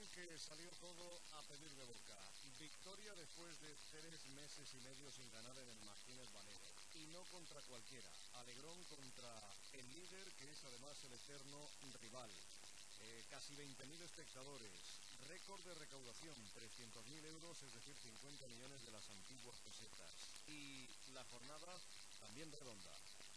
que salió todo a pedir de boca. Victoria después de 3 meses y medio sin ganar en el Martínez Valero. Y no contra cualquiera. Alegrón contra el líder, que es además el eterno rival. Casi 20.000 espectadores. Récord de recaudación, 300.000 euros, es decir, 50 millones de las antiguas pesetas. Y la jornada también redonda.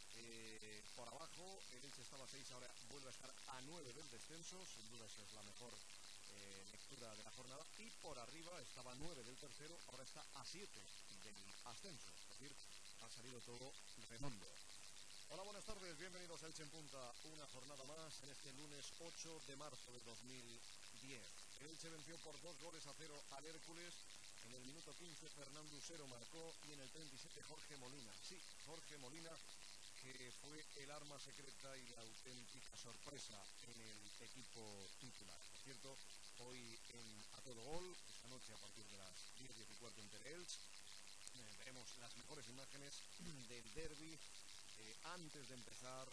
Por abajo, el Elche estaba a 6, ahora vuelve a estar a 9 del descenso. Sin duda esa es la mejor lectura de la jornada. Y por arriba estaba a 9 del tercero, ahora está a 7 del ascenso. Es decir, ha salido todo redondo. Hola, buenas tardes, bienvenidos a Elche en Punta, una jornada más en este lunes 8 de marzo de 2010. El Elche venció por 2-0 al Hércules. En el minuto 15 Fernando Usero marcó y en el 37 Jorge Molina. Sí, Jorge Molina, que fue el arma secreta y la auténtica sorpresa en el equipo titular. Por cierto, hoy en A Todo Gol, esta noche a partir de las 10:15 en Teleelch, veremos las mejores imágenes del derbi. Antes de empezar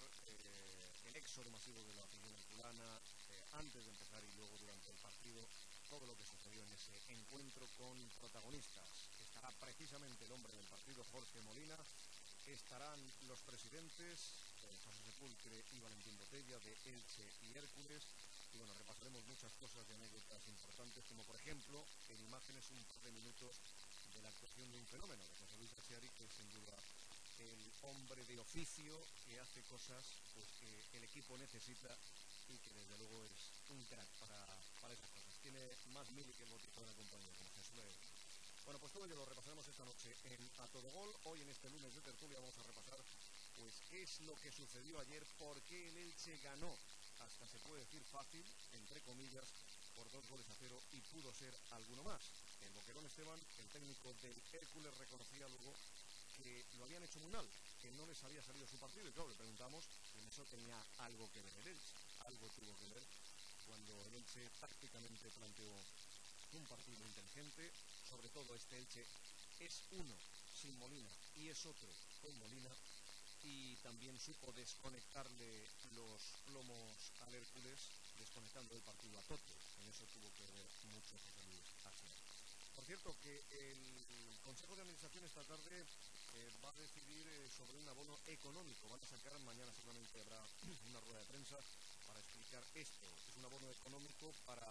el éxodo masivo de la afición herculana, antes de empezar y luego durante el partido, todo lo que sucedió en ese encuentro con protagonistas. Estará precisamente el hombre del partido, Jorge Molina. Estarán los presidentes, José Sepulcre y Valentín Botella, de Elche y Hércules. Y bueno, repasaremos muchas cosas de anécdotas importantes, como por ejemplo, en imágenes un par de minutos de la actuación de un fenómeno, de José Luis Asiari, que es sin duda el hombre de oficio que hace cosas pues, que el equipo necesita y que desde luego es un crack para esas cosas. Tiene más mili que el botijo de la compañía, como se suele decir. Bueno, pues todo ello lo repasaremos esta noche en A Todo Gol. Hoy en este lunes de tertulia vamos a repasar pues qué es lo que sucedió ayer, por qué el Elche ganó, hasta se puede decir fácil, entre comillas, por 2-0 y pudo ser alguno más. El Boquerón Esteban, el técnico del Hércules, reconocía luego que lo habían hecho muy mal, que no les había salido su partido, y claro, le preguntamos si en eso tenía algo que ver el Elche. Algo tuvo que ver cuando el Elche tácticamente planteó un partido inteligente. Sobre todo este Elche es uno sin Molina y es otro con Molina, y también supo desconectarle los plomos al Hércules, desconectando el partido a Tote. En eso tuvo que ver mucho José Luis Asiari. Por cierto, que el Consejo de Administración esta tarde va a decidir sobre un abono económico. Van a sacar, mañana seguramente habrá una rueda de prensa para explicar esto. Es un abono económico para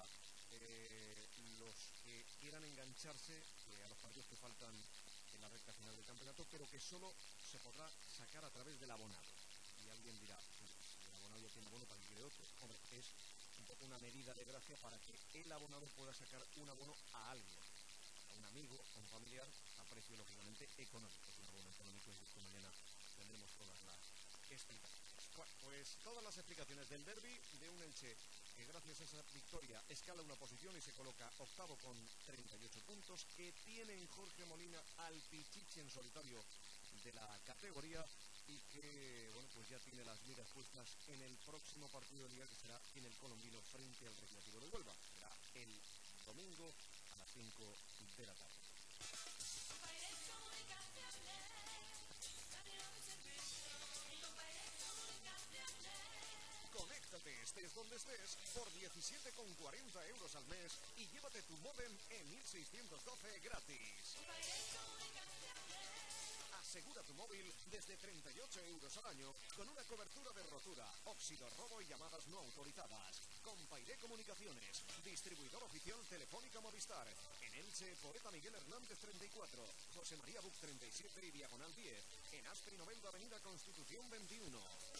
los que quieran engancharse a los partidos que faltan en la recta final del campeonato, pero que solo se podrá sacar a través del abonado. Y alguien dirá, si el abonado ya tiene abono, ¿para qué quiere otro? Hombre, es un poco una medida de gracia para que el abonado pueda sacar un abono a alguien, a un amigo, a un familiar, a precio lógicamente económico. Es un abono económico, y que mañana tendremos todas las explicaciones. Bueno, pues todas las explicaciones del derbi de un Elche que gracias a esa victoria escala una posición y se coloca octavo con 38 puntos, que tiene en Jorge Molina al pichichi en solitario de la categoría y que, bueno, pues ya tiene las miras puestas en el próximo partido de liga, que será en el Colombino frente al Recreativo de Huelva. Será el domingo a las 5 de la tarde. Conéctate, estés donde estés, por 17,40 euros al mes y llévate tu módem en 1612 gratis. Asegura tu móvil desde 38 euros al año con una cobertura de rotura, óxido, robo y llamadas no autorizadas. Compairé Comunicaciones, distribuidor oficial Telefónica Movistar. En Elche, Poeta Miguel Hernández 34, José María Buc 37 y Diagonal 10. En Aspe y Novelda, Avenida Constitución 21.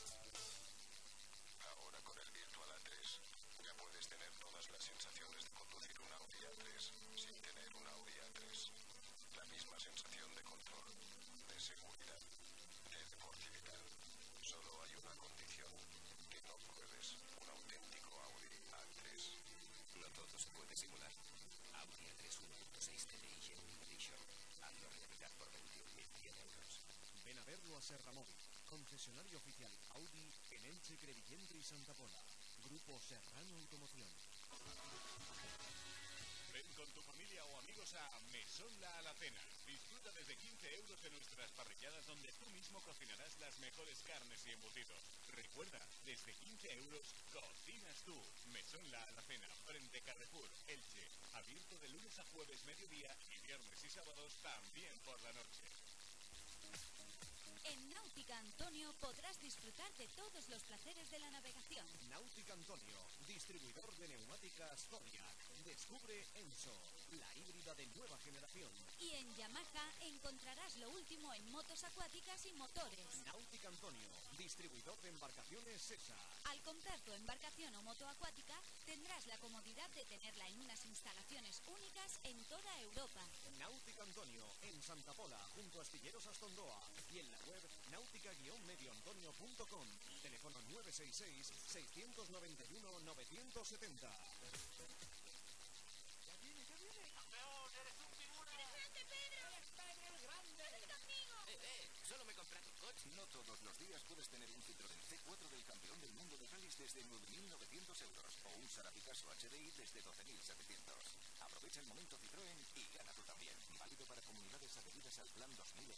Ahora con el Virtual A3 ya puedes tener todas las sensaciones de conducir un Audi A3 sin tener un Audi A3. La misma sensación de control, de seguridad, de deportividad. Solo hay una condición: que no pruebes un auténtico Audi A3. No todo se puede simular. Audi A3 1.6 TDI Genuine Edition. Hazlo realidad por 21.100 euros. Ven a verlo a Serra Móvil, concesionario oficial Audi en Elche, Crevillente y Santa Pola. Grupo Serrano Automoción. Ven con tu familia o amigos a Mesón La Alacena. Disfruta desde 15 euros de nuestras parrilladas donde tú mismo cocinarás las mejores carnes y embutidos. Recuerda, desde 15 euros cocinas tú. Mesón La Alacena, frente Carrefour, Elche. Abierto de lunes a jueves mediodía y viernes y sábados también por la noche. En Náutica Antonio podrás disfrutar de todos los placeres de la navegación. Náutica Antonio, distribuidor de neumáticas Zodiac. Descubre Enso, la híbrida de nueva generación. Y en Yamaha encontrarás lo último en motos acuáticas y motores. Náutica Antonio, distribuidor de embarcaciones SESA. Al comprar tu embarcación o moto acuática, tendrás la comodidad de tenerla en unas instalaciones únicas en toda Europa. Náutica Antonio, en Santa Pola, junto a Astilleros Astondoa. Y en la web náutica-medioantonio.com. Teléfono 966-691-970. ¡Ya viene! ¡Campeón, eres un figura! ¡Eres grande, Pedro! ¡Está en el grande! ¡Ven conmigo! Solo me he comprado un coche. No todos los días puedes tener un Citroën C4 del campeón del mundo de rallies desde 9.900 euros o un Sara Picasso HDI desde 12.700. Aprovecha el momento Citroën y gana tú también. Válido para comunidades adheridas al plan 2000.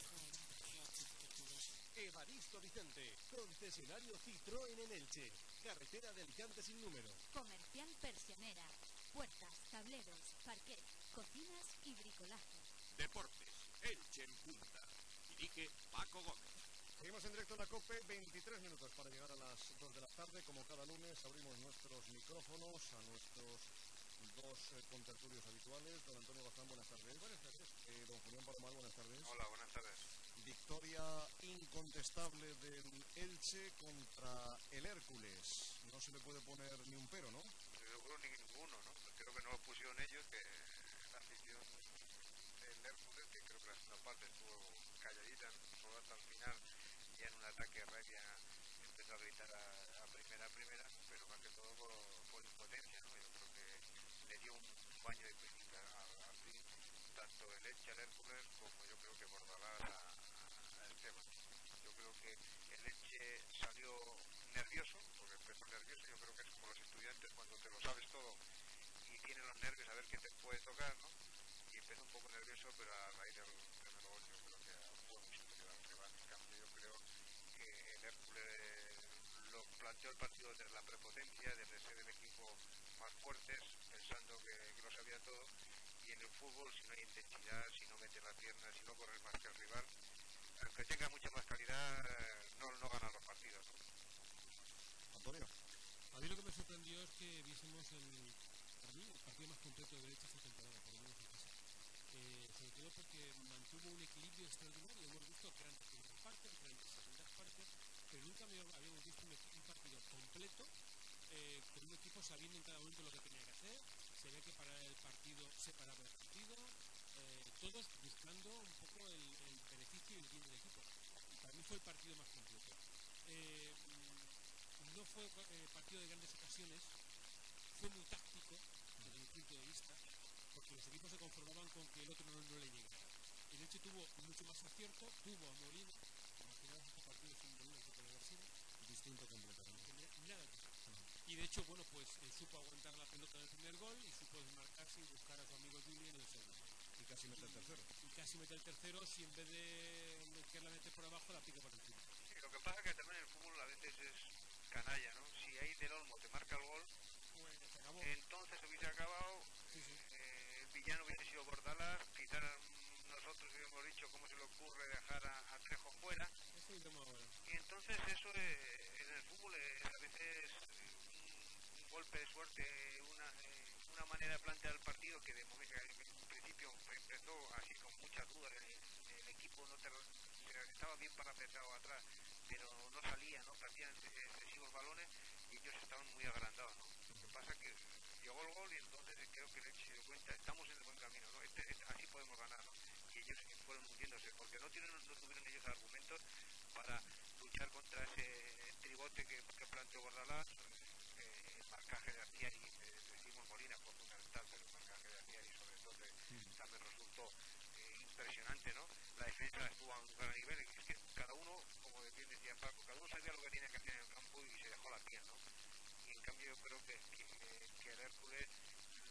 Evaristo Vicente, concesionario Citroën en Elche. Carretera de Alicante sin número. Comercial Persianera. Puertas, tableros, parquet, cocinas y bricolaje. Deportes, Elche en punta. Dirige Paco Gómez. Seguimos en directo en la COPE, 23 minutos para llegar a las 2 de la tarde. Como cada lunes abrimos nuestros micrófonos a nuestros dos contertulios habituales. Don Antonio Bazán, buenas tardes. Buenas tardes. Don Julián Palomar, buenas tardes. Hola, buenas tardes. Victoria incontestable del Elche contra el Hércules. No se le puede poner ni un pero, ¿no? Yo creo ninguno, ¿no? Creo que no lo pusieron ellos, que la afición del Hércules, que creo que la segunda parte estuvo calladita, ¿no? Solo hasta el final, ya en un ataque rabia empezó a gritar a primera, pero más que todo por impotencia, ¿no? Yo creo que le dio un baño de crítica al fin, tanto el Elche al Hércules como yo creo que Bordalás al Esteban. Yo creo que el Elche salió nervioso, porque empezó nervioso. Yo creo que es como los estudiantes cuando te lo sabes todo y tienes los nervios a ver qué te puede tocar, ¿no? Y empezó un poco nervioso, pero a raíz del primer gol yo creo que fue muy superior al rival. En cambio yo creo que el Hércules lo planteó el partido desde la prepotencia, desde ser el equipo más fuertes, pensando que lo sabía todo. Y en el fútbol, si no hay intensidad, si no metes la pierna, si no corres más que el rival, aunque tenga mucha más calidad, no ganan los partidos, ¿no? Antonio. A mí lo que me sorprendió es que viésemos el partido más completo de derecha esta temporada, por lo menos en casa. Sobre todo porque mantuvo un equilibrio extraordinario. Hemos visto grandes primeras partes, grandes segundas partes, pero nunca habíamos visto un partido completo con un equipo sabiendo en cada momento lo que tenía que hacer. Se ve que para el partido se paraba el partido, todos buscando un poco el beneficio y el bien del equipo. Para mí fue el partido más completo. No fue partido de grandes ocasiones, fue muy táctico desde mi punto de vista, porque los equipos se conformaban con que el otro no le llegara. El Elche tuvo mucho más acierto, tuvo a Molina, imaginaos este partido sin Molina que puede haber sido Distinto completamente. nada que hacer. Y de hecho, bueno, pues supo aguantar la pelota del primer gol y supo desmarcarse y buscar a su amigo Juli en el segundo. Y casi mete el tercero. Y casi mete el tercero, si en vez de que la mete por abajo, la pica por encima. Sí, lo que pasa es que también el fútbol a veces es canalla, ¿no? Si ahí del Olmo te marca el gol, Pues se acabó. entonces hubiese acabado, el villano hubiese sido Bordalás, quizás nosotros hubiéramos dicho cómo se le ocurre dejar a Trejo fuera, Eso lo tengo ahora. y entonces eso en el fútbol es a veces un golpe de suerte, una manera de plantear el partido que de momento, en un principio empezó así con muchas dudas, el equipo estaba bien parapetado atrás, pero no salía, no perdían excesivos balones y ellos estaban muy agrandados, ¿no? Lo que pasa es que llegó el gol y entonces creo que el Elche se dio cuenta, estamos en el buen camino, ¿no? Así podemos ganar, ¿no? Y ellos fueron hundiéndose, porque no tuvieron ellos argumentos para luchar contra ese tribote que planteó Bordalás. El marcaje de Arciari, decimos Molina, fue fundamental, pero el marcaje de Arciari sobre todo también resultó impresionante, ¿no? La defensa estuvo a un gran nivel, es que cada uno, como bien decía Paco, cada uno sabía lo que tenía que hacer en el campo y se dejó la piel, ¿no? Y en cambio yo creo que el Hércules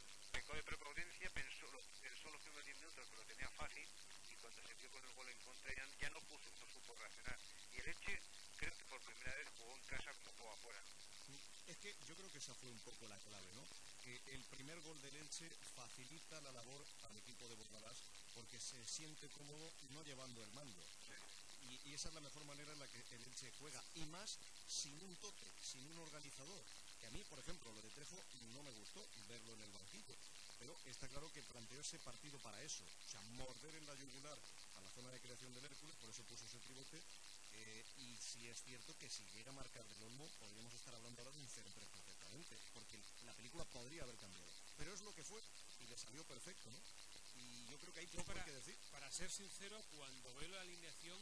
actuó de prepotència, pensó los primeros 10 minutos que lo tenía fácil, y cuando se vio con el gol en contra ya no supo reaccionar. Y el Elche creo que por primera vez jugó en casa como jugó afuera. Es que yo creo que esa fue un poco la clave, ¿no? Que el primer gol del Elche facilita la labor al equipo de Bordalás porque se siente cómodo no llevando el mando. Y esa es la mejor manera en la que el Elche juega. Y más sin un tope, sin un organizador. Que a mí, por ejemplo, lo de Trejo no me gustó verlo en el banquillo. Pero está claro que planteó ese partido para eso. O sea, morder en la yugular a la zona de creación del Hércules, por eso puso ese tribote. Y sí es cierto que si llega a marcar del Olmo, podríamos estar hablando ahora de un 0-3 perfectamente. Porque la película podría haber cambiado. Pero es lo que fue y le salió perfecto, ¿no? Y yo creo que hay poco que decir. Para ser sincero, cuando veo la alineación,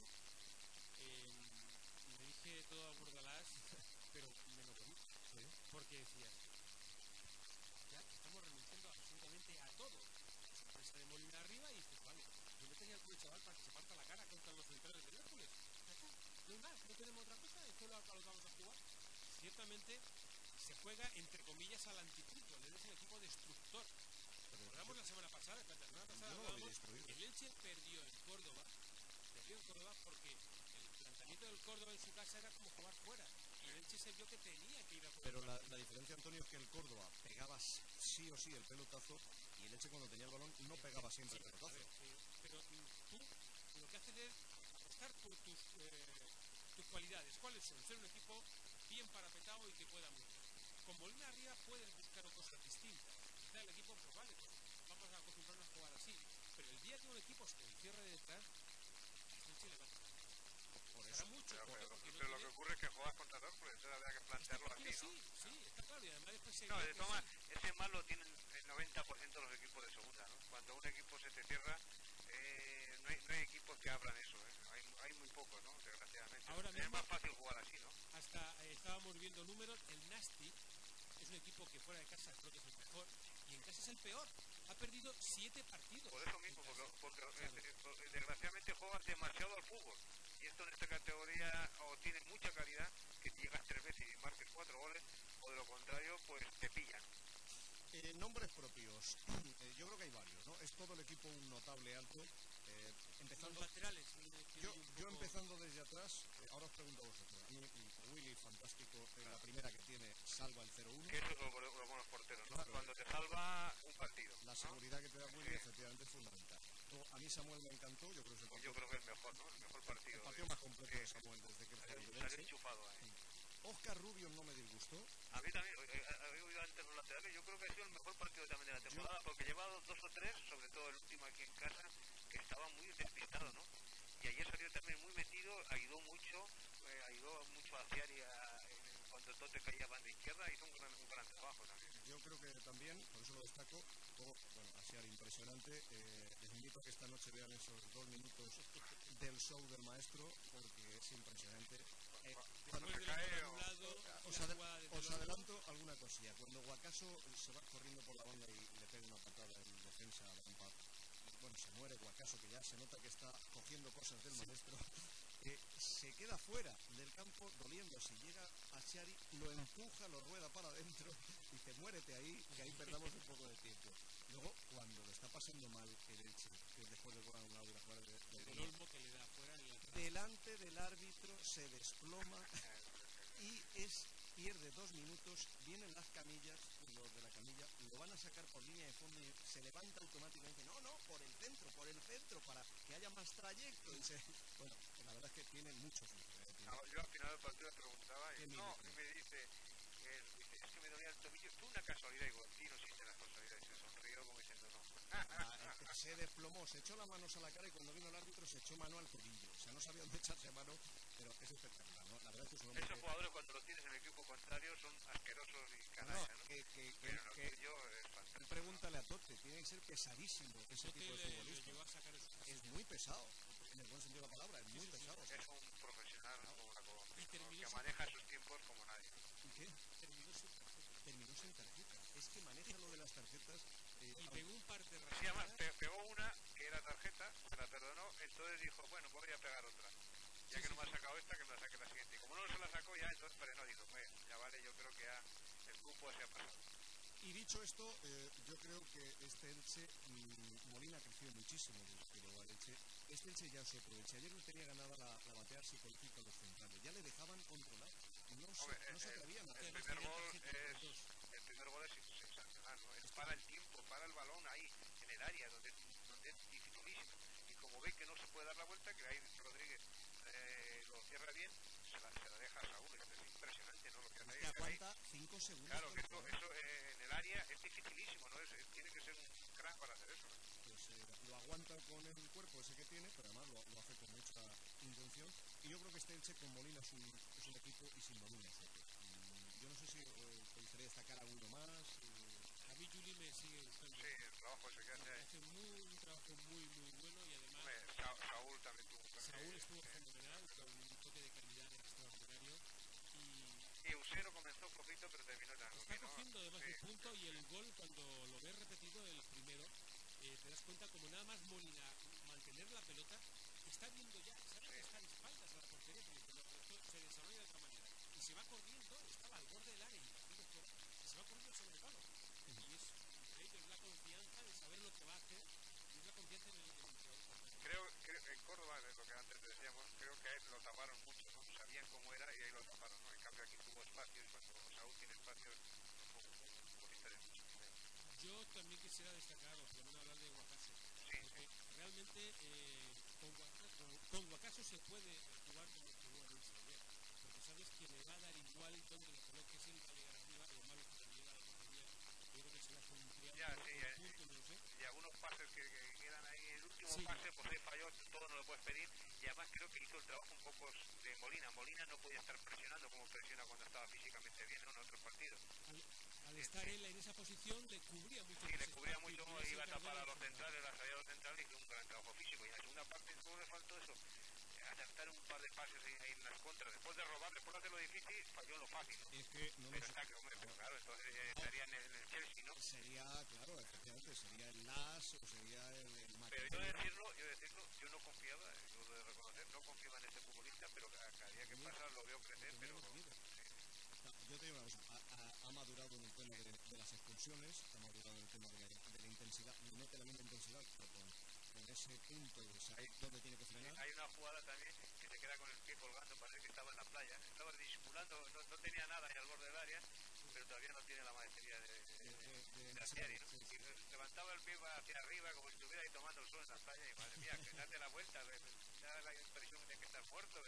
le dije todo a Bordalás, pero me lo comí. ¿Sí? Porque decía, ya estamos renunciando absolutamente a todo. Se presta de Molina arriba y dices, vale, yo me tenía el culo chaval para que se parta la cara contra los centrales del Hércules. Ya está, no hay más, no tenemos otra cosa, esto es lo que vamos a jugar. Ciertamente se juega entre comillas al antifútbol, es un equipo destructor. Recordamos la semana pasada, el Elche perdió en Córdoba porque el planteamiento del Córdoba en su casa era como jugar fuera, y el Elche se vio que tenía que ir a jugar. Pero la diferencia, Antonio, es que el Córdoba pegaba sí o sí el pelotazo y el Elche cuando tenía el balón no pegaba siempre el pelotazo. Pero tú lo que haces es apostar por tus cualidades. ¿Cuáles son? Ser un equipo bien parapetado y que pueda mucho. Con Molina arriba puedes buscar cosas distintas. Quizá el equipo, pues vale, pues vamos a acostumbrarnos a jugar así. Pero el día que un equipo se encierre de detrás, a este le va a costar. Por eso. Mucho, pero lo que ocurre es que juegas contra dos, pues entonces habría que plantearlo así, ¿no? Sí, está claro. Y además después no, de todas ese mal lo tienen el 90% de los equipos de segunda, ¿no? Cuando un equipo se te cierra, no hay equipos que abran eso, ¿eh? Hay muy pocos, ¿no? Desgraciadamente. Ahora mismo, es más fácil jugar así, ¿no? Hasta estábamos viendo números, el Nastic es un equipo que fuera de casa creo que es el mejor y en casa es el peor. Ha perdido 7 partidos. Por eso mismo, porque desgraciadamente juegas demasiado al fútbol. Y esto en esta categoría o tienes mucha calidad, que llegas 3 veces y marques 4 goles, o de lo contrario, pues te pillan. Nombres propios. Yo creo que hay varios, ¿no? Es todo el equipo un notable alto. Empezando los laterales. Yo empezando desde atrás, ahora os pregunto a vosotros. A mí, Willy, fantástico. La primera que tiene, salva el 0-1. Que eso es los buenos porteros, ¿no? Claro, cuando te salva un partido. La seguridad que te da Willy, efectivamente, es fundamental. A mí Samuel me encantó, yo creo que es yo creo que es el mejor, ¿no? El mejor partido. El partido más completo de Samuel desde que salió enchufado ahí. Oscar Rubio no me disgustó. A mí también, había oído antes los laterales, yo creo que ha sido el mejor partido también de la temporada, porque lleva 2 o 3, sobre todo el último aquí en casa, que estaba muy despistado, ¿no? Y ayer salió también muy metido, ayudó mucho a Ciari cuando todo te caía banda izquierda, hizo un gran trabajo también. Yo creo que también, por eso lo destaco, a Ciari impresionante. Les invito a que esta noche vean esos 2 minutos del show del maestro, porque es impresionante. Cuando se cae os adelanto alguna cosilla. Cuando Guacaso se va corriendo por la banda y le pega una patada en defensa a Lampard, bueno, se muere Guacaso, que ya se nota que está cogiendo cosas del maestro, se queda fuera del campo doliendo. Si llega a Ciari, lo empuja, lo rueda para adentro y dice, muérete ahí, que ahí perdamos un poco de tiempo. Luego, cuando lo está pasando mal el Elche, que después de jugar una hora fuera el Olmo que le da fuera delante del árbitro se desploma y pierde 2 minutos, vienen las camillas, los de la camilla, lo van a sacar por línea de fondo y se levanta automáticamente, no, por el centro, para que haya más trayecto. Bueno, la verdad es que tiene mucho futuro. Yo al final del partido le preguntaba y me dice, es que me dolía el tobillo, fue una casualidad, y digo, aquí no existen las casualidades, se sonrió como diciendo no. Se desplomó, se echó las manos a la cara y cuando vino el árbitro se echó mano al tobillo. O sea, no sabía dónde echarse mano, pero es espectacular, ¿no? La verdad es que es un hombre esos jugadores cuando los tienes en el equipo contrario son asquerosos y canalla, ¿no? Pero lo tuyo es fantástico. Pregúntale a Tote, tiene que ser pesadísimo ese tipo de futbolista. Es muy pesado, en el buen sentido de la palabra, es muy pesado. Es un profesional que maneja sus tiempos como nadie. ¿Qué? Terminó sin tarjeta. Es que maneja lo de las tarjetas. Y pegó un par de rayadas. Sí, además pegó una que era tarjeta, se la perdonó, entonces dijo, bueno, pues voy a pegar otra. Ya que no me ha sacado esta, que me la saque la siguiente. Y como no se la sacó ya, entonces frenó, dijo, ya vale, yo creo que ya el grupo se ha pasado. Y dicho esto, yo creo que este Elche, Molina creció muchísimo desde que llegó al Elche. Este Elche ya es otro Elche. Ayer no tenía ganada la batea psicológica a los centrales. Ya le dejaban controlar. No se atrevían a hacer. El primer gol es sensacional, ¿no? Es para el tiempo, para el balón ahí, en el área, donde es dificilísimo. Y como ve que no se puede dar la vuelta, que ahí Rodríguez lo cierra bien, se la deja a Saúl. Es impresionante, ¿no? Lo que hace ahí. Aguanta 5 segundos. Claro, que eso en el área es dificilísimo, ¿no? Tiene que ser un crack para hacer eso, ¿no? Pues lo aguanta con el cuerpo ese que tiene, pero además lo hace con mucha intención. Y yo creo que este Elche con Molina es un equipo y sin Molina es otro. Yo no sé si te gustaría destacar alguno más. A mí Juli me sigue gustando. Sí, el trabajo ese que hace ahí. Hace un trabajo muy bueno y además Saúl también tuvo un Saúl estuvo fenomenal, con un toque de calidad extraordinario. Y Eusero comenzó flojito, pero terminó tan está cogiendo además el punto y el gol, cuando lo ves repetido, el primero, te das cuenta como nada más Molina mantener la pelota, está viendo ya, sabe que está de espaldas a la portería, pero esto se desarrolla de otra manera. Y se va corriendo, estaba al borde del área y partido fuera, y se va corriendo sobre el palo. Y es increíble, es la confianza de saber lo que va a hacer, y es la confianza en el entrenador. Creo en Córdoba, es lo que antes decíamos, creo que a él lo taparon mucho, ¿no? Sabían cómo era y ahí lo taparon, ¿no? En cambio aquí tuvo espacio y cuando Saúl tiene espacio es un futbolista de mucho nivel. Yo también quisiera destacar, o por lo menos hablar de Guacase, porque realmente con Guacaso se puede jugar como jugó en el ayer, porque sabes que le va a dar igual donde lo coloques, él va a llegar arriba, lo malo es que cuando llega a la portería, yo creo que se le hace un triángulo, punto, no sé. Y algunos pases que quedan ahí, el último pase, pues se falló, todo no lo puedes pedir, y además creo que hizo el trabajo un poco de Molina. Molina no podía estar presionando como presiona cuando estaba físicamente bien, ¿no? En otros partidos. Al estar él en esa posición le cubría mucho. Sí, le cubría mucho, iba a tapar a los centrales, la salida de los centrales, y hizo un gran trabajo físico. Y en la segunda parte solo le faltó eso, acertar un par de pases ahí en las contras. Después de robar, después de hacerlo difícil, falló en lo fácil, ¿no? Es que no pero está, hombre, pero claro, entonces estaría en el Chelsea, ¿no? Sería, claro, efectivamente, sería el Las o sería el Pero yo decirlo, yo no confiaba, yo lo de reconocer, no confiaba en este futbolista, pero cada día que pasa lo veo crecer, pero... Yo te digo una cosa, ha madurado en el tema de las expulsiones, ha madurado en el tema de la intensidad, no mete la misma intensidad, pero con ese punto de saber dónde tiene que frenar. Hay una jugada también que se queda con el pie colgando, parece que estaba en la playa, estaba disimulando, no tenía nada ahí al borde del área, pero todavía no tiene la maestría de Asieri, ¿no? Y levantaba el pie hacia arriba como si estuviera ahí tomando el sol en la playa y madre mía, que date la vuelta, da la impresión de que está muerto,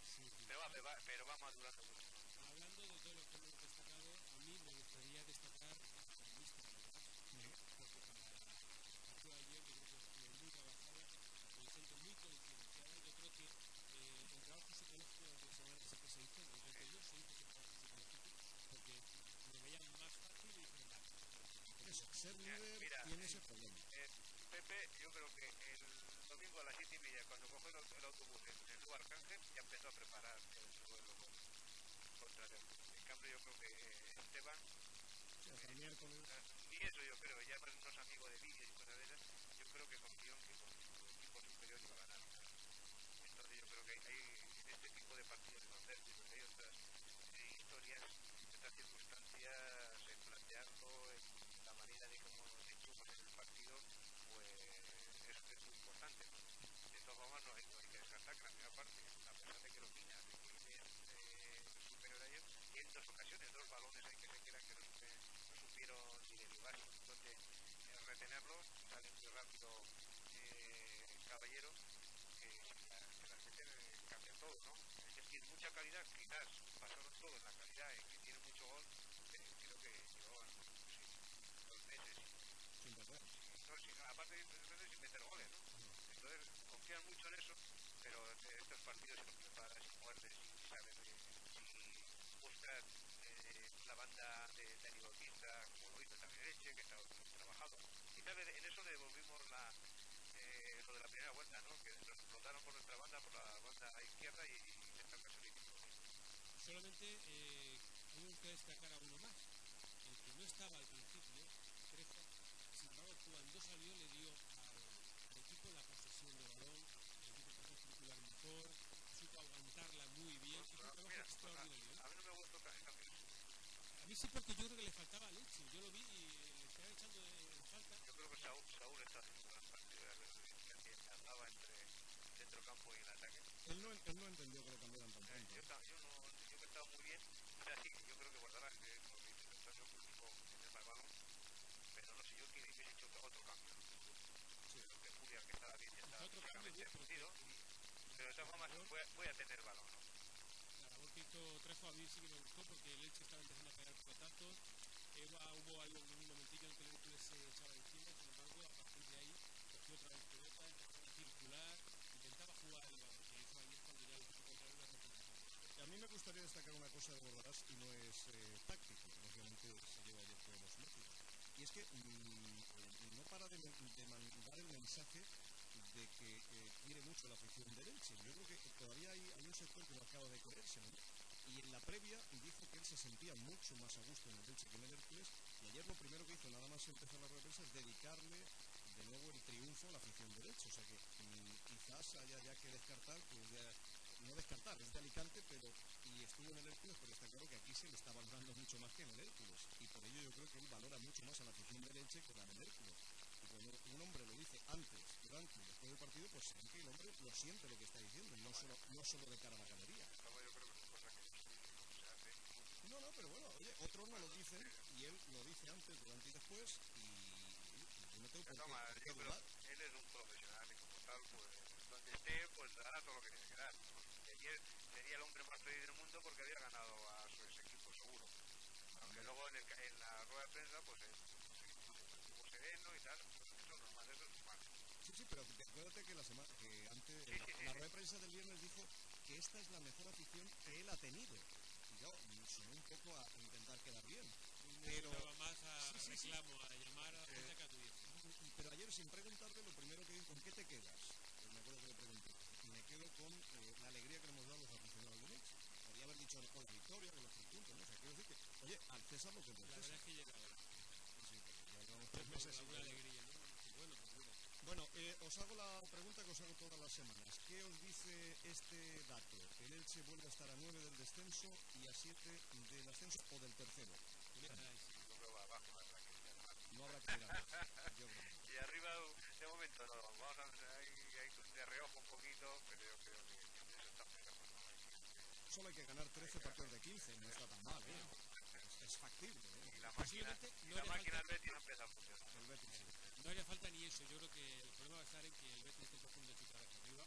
pero va madurando mucho. Hablando de todo lo que hemos destacado, a mí me gustaría destacar al míster, porque para el partido de ayer yo creo que estuvo muy trabajada, con gente muy concienciada. Yo creo que el trabajo psicológico de semana sí que se hizo, en el anterior se hizo ese trabajo psicológico, porque lo veían más fácil y dijeron, eso, ser líder tiene ese problema. Pepe, yo creo que el domingo a las 7:30, cuando cogió el autobús en el lugar Arcángel, ya empezó a preparar el duelo contra el. En cambio, yo creo que Esteban, hasta el miércoles. Y eso yo creo, ya no es amigo de vídeos y cosas de esas, yo creo que confió en que con su equipo superior iba a ganar. Entonces yo creo que hay en este tipo de partidos de los derbis, donde hay otras historias, estas circunstancias, plantearlo en la manera de cómo se enchufas en el partido, pues es muy importante, ¿no? De todas formas no hay que descartar que la primera parte, a pesar de que lo minas, de que es superior a ellos, y en 2 ocasiones, 2 balones hay que se quedan que no supieron ni derivar donde retenerlos, salen muy rápido Caballero, que las meten cambia todo, ¿no? Es decir, mucha calidad, quizás pasaron todo en la calidad en que tiene mucho gol, creo que llevaban 2 meses sin perder. Aparte de 2 meses sin meter goles, ¿no? Entonces confían mucho en eso, pero estos partidos se los preparas y muerdes y sabes si buscas la banda de Dani Bautista, como lo hizo también Leche, que estaba muy trabajado. Quizás en eso le devolvimos lo de la primera vuelta, ¿no? Que nos explotaron por nuestra banda, por la banda izquierda y en esta ocasión le hicimos. Solamente tengo que destacar a uno más, el que no estaba al principio, Trejo. Sin embargo, cuando salió le dio al equipo la posesión de balón, el equipo empezó a circular mejor, supo aguantarla muy bien, hizo un trabajo extraordinario. A mí no me gustó casi también. A mí sí, porque yo creo que le faltaba leche. Yo lo vi y le estaba echando en falta. Yo creo que Saúl está haciendo un gran partido de Alberto Vizcaya, que andaba entre centro campo y en ataque. Él no entendió que lo cambiaran tan pronto. Yo que estaba muy bien. O sea, sí, yo creo que Guardalás, que es lo que dice Antonio, que tiene más balón, pero no sé, yo que hubiese hecho otro cambio. Sí. Creo que Julián, que estaba bien, ya estaba Otro cambio, fundido, pero de todas formas voy a tener balón, ¿no? La labor que hizo Trejo a mí sí que me gustó, porque el Elche estaba empezando a pegar pelotazos. Hubo ahí un momentillo en que el Hércules se echaba encima, sin embargo, a partir de ahí cogió otra vez pelota, empezó a circular, intentaba jugar el balón, que eso ahí es cuando ya el equipo contrario la recuperaba. A mí me gustaría destacar una cosa de Bordalás y no es táctico, obviamente se lleva ayer todos los méritos. Y es que no para de mandar el mensaje de que quiere mucho la afición del Elche. Yo creo que todavía hay un sector que no acaba de creerse, ¿no? Y en la previa dijo que él se sentía mucho más a gusto en el Elche que en el Hércules, y ayer lo primero que hizo, nada más empezar la rueda de prensa, es dedicarle de nuevo el triunfo a la afición del Elche. O sea que quizás haya ya que descartar, no descartar, es de Alicante, y estuvo en el Hércules, pero está claro que aquí se le está valorando mucho más que en el Hércules, y por ello yo creo que él valora mucho más a la afición del Elche que la del Hércules. Y cuando un hombre lo dice antes, durante y después del partido, pues saben que el hombre lo siente lo que está diciendo, no solo de cara a la galería. Yo creo que son cosas que no se hace. No, pero bueno, oye, otros no lo dicen, y él lo dice antes, durante y después, y yo no tengo por qué dudar. Él es un profesional y como tal, pues donde esté, pues dará todo lo que tiene que dar. Y ayer sería el hombre más feliz del mundo porque había ganado a su ex equipo, seguro. Aunque luego en la rueda de prensa, pues estuvo sereno y tal. Pues eso es normal, eso es normal. Sí, pero acuérdate que la rueda de prensa del viernes dijo que esta es la mejor afición que él ha tenido. Y yo sonó un poco a intentar quedar bien. Pero más a reclamo, a llamar a gente que acudiese. Pero ayer, sin preguntarle, lo primero que dijo, ¿con qué te quedas? Pues me acuerdo que le pregunté. Me quedo con la alegría que nos hemos dado los aficionados del Elche. Podría haber dicho con la victoria, con los 3 puntos, ¿no? O sea, quiero decir que, oye, al César lo que es del César. La verdad es que llega ahora. Sí, ya llevamos 3 meses sin alegría, ¿no? Bueno, os hago la pregunta que os hago todas las semanas. ¿Qué os dice este dato? ¿El Elche vuelve a estar a 9 del descenso y a 7 del ascenso o del tercero? Yo creo que abajo no habrá que mirar más. No habrá que mirar más. Yo creo. Y arriba, de momento no, vamos a hay de reojo un poquito, pero yo creo que eso está mejor. Solo hay que ganar 13 partidos de 15, no está tan mal, ¿eh? Es factible, ¿eh? Y la máquina del Betis empieza a funcionar. El Betis, sí. No haría falta ni eso. Yo creo que el problema va a estar en que el Betis esté cogiendo chutar hacia arriba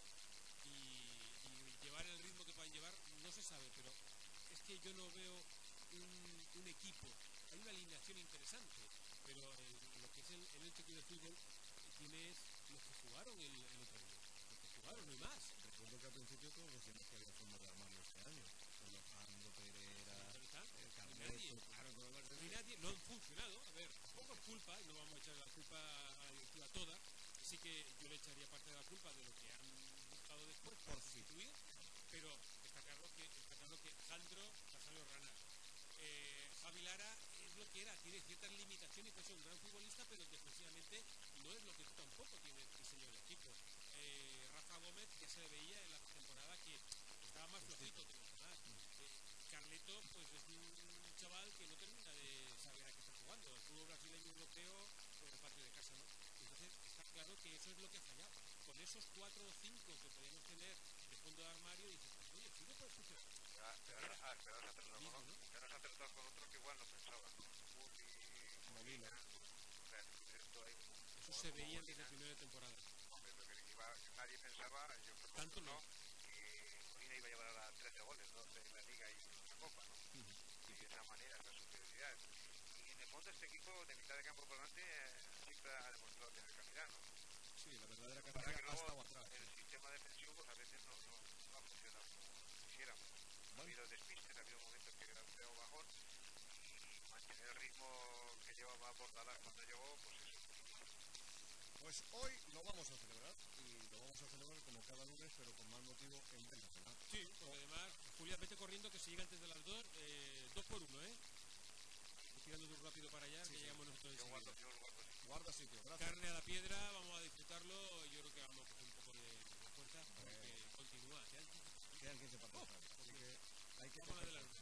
y llevar el ritmo que puedan llevar, no se sabe, pero es que yo no veo un equipo. Hay una alineación interesante, pero lo que es el Elche Club de Fútbol tienes los que jugaron el otro día. Los que jugaron, no hay más. Recuerdo que al principio todos decíamos que había forma de armarlo este año. Con los Alejandro Pereira, el Carleto, nadie, no han funcionado. A ver, tampoco es culpa, y no vamos a echar la culpa a la directiva toda. Sí que yo le echaría parte de la culpa de lo que han buscado después por sustituir, pero está claro que Jandro ha salido ranas. Javi Lara es lo que era, tiene ciertas limitaciones, que es un gran futbolista, pero defensivamente no es lo que tú tampoco tienes diseño del equipo. Rafa Gómez, que se le veía en la temporada que estaba más flojito que los demás. Carleto, pues es un chaval que no termina de saber a qué está jugando. El fútbol brasileño europeo por el patio de casa, ¿no? Entonces está claro que eso es lo que ha fallado. Con esos 4 o 5 que podíamos tener de fondo de armario, dices, oye, sí que puede funcionar. Pero ahora se ha acertado con otro que igual no pensaba. Molina. Eso se veía desde la primera temporada. Nadie pensaba, yo creo tanto no, que Molina iba a llevar a 13 goles, ¿no? De la Liga y de la Copa, ¿no? Y de esa manera, esa superioridad. Y en el fondo este equipo de mitad de campo por delante siempre ha demostrado tener calidad, ¿no? Sí, la verdadera calidad ha estado atrás. El sistema defensivo pues a veces no ha funcionado como quisiéramos. Ha habido despistes, ha habido momentos que era un feo bajón y mantener el ritmo que llevaba Bordalás cuando llegó, pues eso. Pues hoy lo vamos a celebrar, y lo vamos a celebrar como cada lunes, pero con más motivo en vez nacional. Sí, porque además, Julia, vete corriendo que se llega antes de las 2, 2 por 1, ¿eh? Tirando tú rápido para allá, que llegamos nosotros enseguida. Guarda sitio, gracias. Carne a la piedra, vamos a disfrutarlo, yo creo que vamos a coger un poco de fuerza, porque continúa. Quedan 15 partidos, así que hay que... Vamos adelante.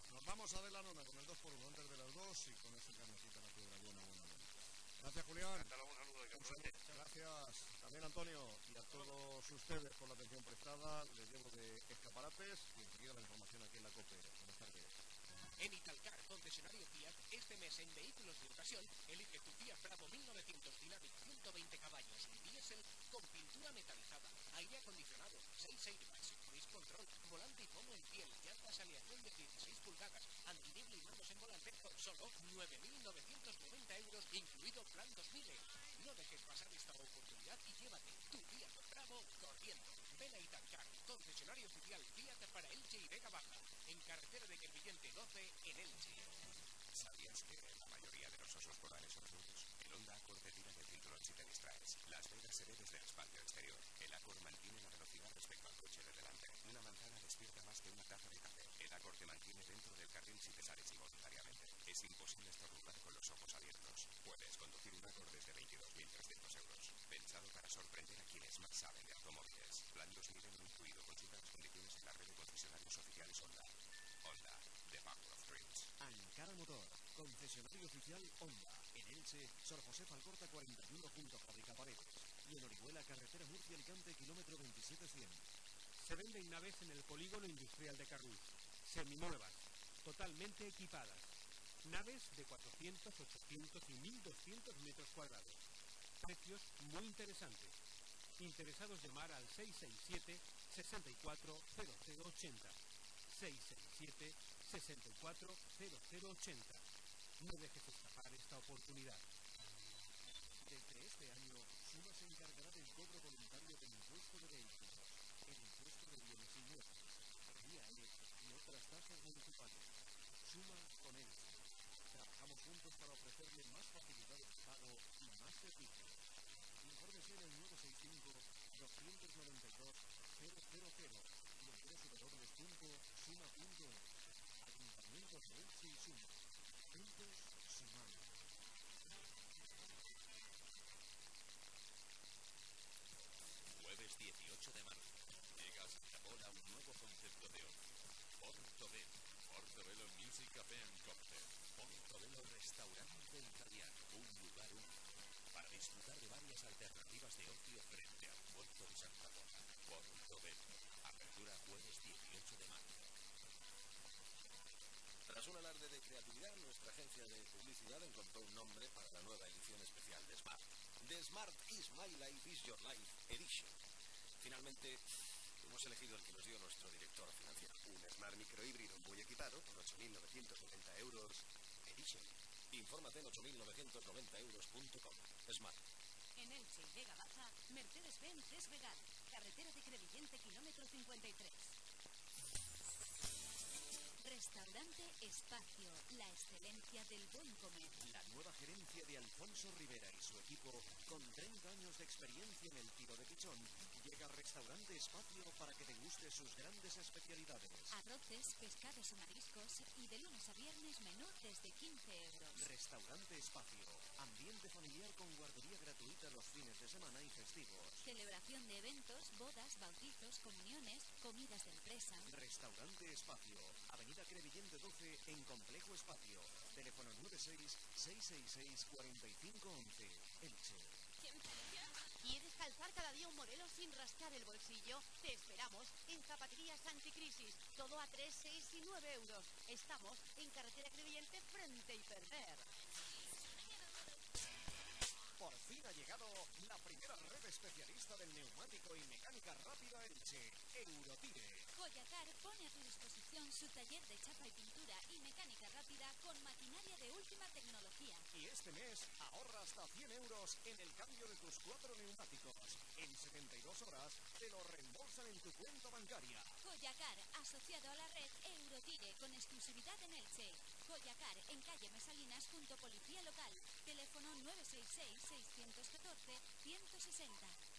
Nos vamos a ver la nona con el 2x1 antes de las 2 y con ese carnecita la piedra buena. Gracias, Julián. Hasta luego, un saludo. Gracias también, Antonio, y a todos ustedes por la atención prestada. Les llevo de escaparates y enseguida la información aquí en la COPE. Buenas tardes. En Italcar, concesionario Fiat, este mes en vehículos de ocasión, elige tu Fiat Bravo 1900 Dynamic 120 caballos, diésel con pintura metalizada, aire acondicionado, 6 airbags, cruise control, volante y fondo en piel, llantas aleación de 16 pulgadas, antineble y mandos en volante por solo 9.990 euros, incluido plan 2000. No dejes pasar esta oportunidad y llévate tu Fiat Bravo corriendo. Ven a Italcar, concesionario oficial Fiat para Elche y Vega Baja, en carretera de Crevillente 12 en Elche. ¿Sabías que la mayoría de los osos polares son zurdos? El Honda Accord te tira del cinturón si te distraes. Las velas se ve desde el espacio exterior. El Accord mantiene la velocidad respecto al coche de delante. Una manzana despierta más que una taza de café. El Accord te mantiene dentro del carril si te sales involuntariamente. Es imposible estornudar con los ojos abiertos. Puedes conducir un Accord desde 22.300 euros. Pensado para sorprender a quienes más saben de automóviles. Plan 2000 no incluido. Consulta las condiciones en la red de concesionarios oficiales Honda. Honda, the power of dreams. Ankara Motor, concesionario oficial Honda. En Elche, Sor José Falcorta 41 junto a Fábrica Paredes. Y en Orihuela, carretera Murcia-Alicante, kilómetro 27100. Se venden naves en el polígono industrial de Carrús, seminuevas, totalmente equipadas. Naves de 400, 800 y 1200 metros cuadrados. Precios muy interesantes. Interesados llamar al 667 64 0080. 667 64 0080. No dejes escapar esta oportunidad. Desde este año, Suma se encargará del cobro voluntario del impuesto de vehículos, el impuesto de bienes inmuebles, el IAE y otras tasas municipales. Suma con Elche. Trabajamos juntos para ofrecerle más facilidades de pago y más servicios. Infórmese en el 965 292 000 y en www.suma.es. Ayuntamientos de Elche y Suma. Juntos sumamos. Jueves 18 de marzo. Llega a Santa Pola un nuevo concepto de ocio. Portobello. Portobello Music Café and Cocktail. Portobello Restaurante Italiano. Un lugar único para disfrutar de varias alternativas de ocio frente al puerto de Santa Pola. Portobello. Apertura jueves 18 de marzo. Tras un alarde de creatividad, nuestra agencia de publicidad encontró un nombre para la nueva edición especial de Smart. The Smart is My Life is Your Life Edition. Finalmente, hemos elegido el que nos dio nuestro director financiero. Un Smart microhíbrido muy equipado por 8.990 euros Edition. Infórmate en 8.990euros.com. Smart. En Elche y Vega Baja, Mercedes-Benz es Regal, carretera de Crevillente, kilómetro 53. Restaurante Espacio, la excelencia del buen comer. La nueva gerencia de Alfonso Rivera y su equipo, con 30 años de experiencia en el tiro de pichón, llega al Restaurante Espacio para que deguste sus grandes especialidades. Arroces, pescados y mariscos, y de lunes a viernes menú desde 15 euros. Restaurante Espacio, ambiente familiar con guardería gratuita los fines de semana y festivos. Celebración de eventos, bodas, bautizos, comuniones, comidas de empresa. Restaurante Espacio, Avenida Crevillente 12 en Complejo Espacio. Teléfono 96-666-4511. Elche. ¿Quieres calzar cada día un modelo sin rascar el bolsillo? Te esperamos en Zapaterías Anticrisis. Todo a 3, 6 y 9 euros. Estamos en carretera Crevillente frente a Hiperver. Por fin ha llegado la primera red especialista del neumático y mecánica rápida Elche, Eurotire. Joyacar pone a tu disposición su taller de chapa y pintura y mecánica rápida con maquinaria de última tecnología. Y este mes ahorra hasta 100 euros en el cambio de tus 4 neumáticos. En 72 horas te lo reembolsan en tu cuenta bancaria. Joyacar, asociado a la red Eurotire con exclusividad en Elche. Joyacar, en calle Mesalinas junto Policía Local. Teléfono 966 614 160.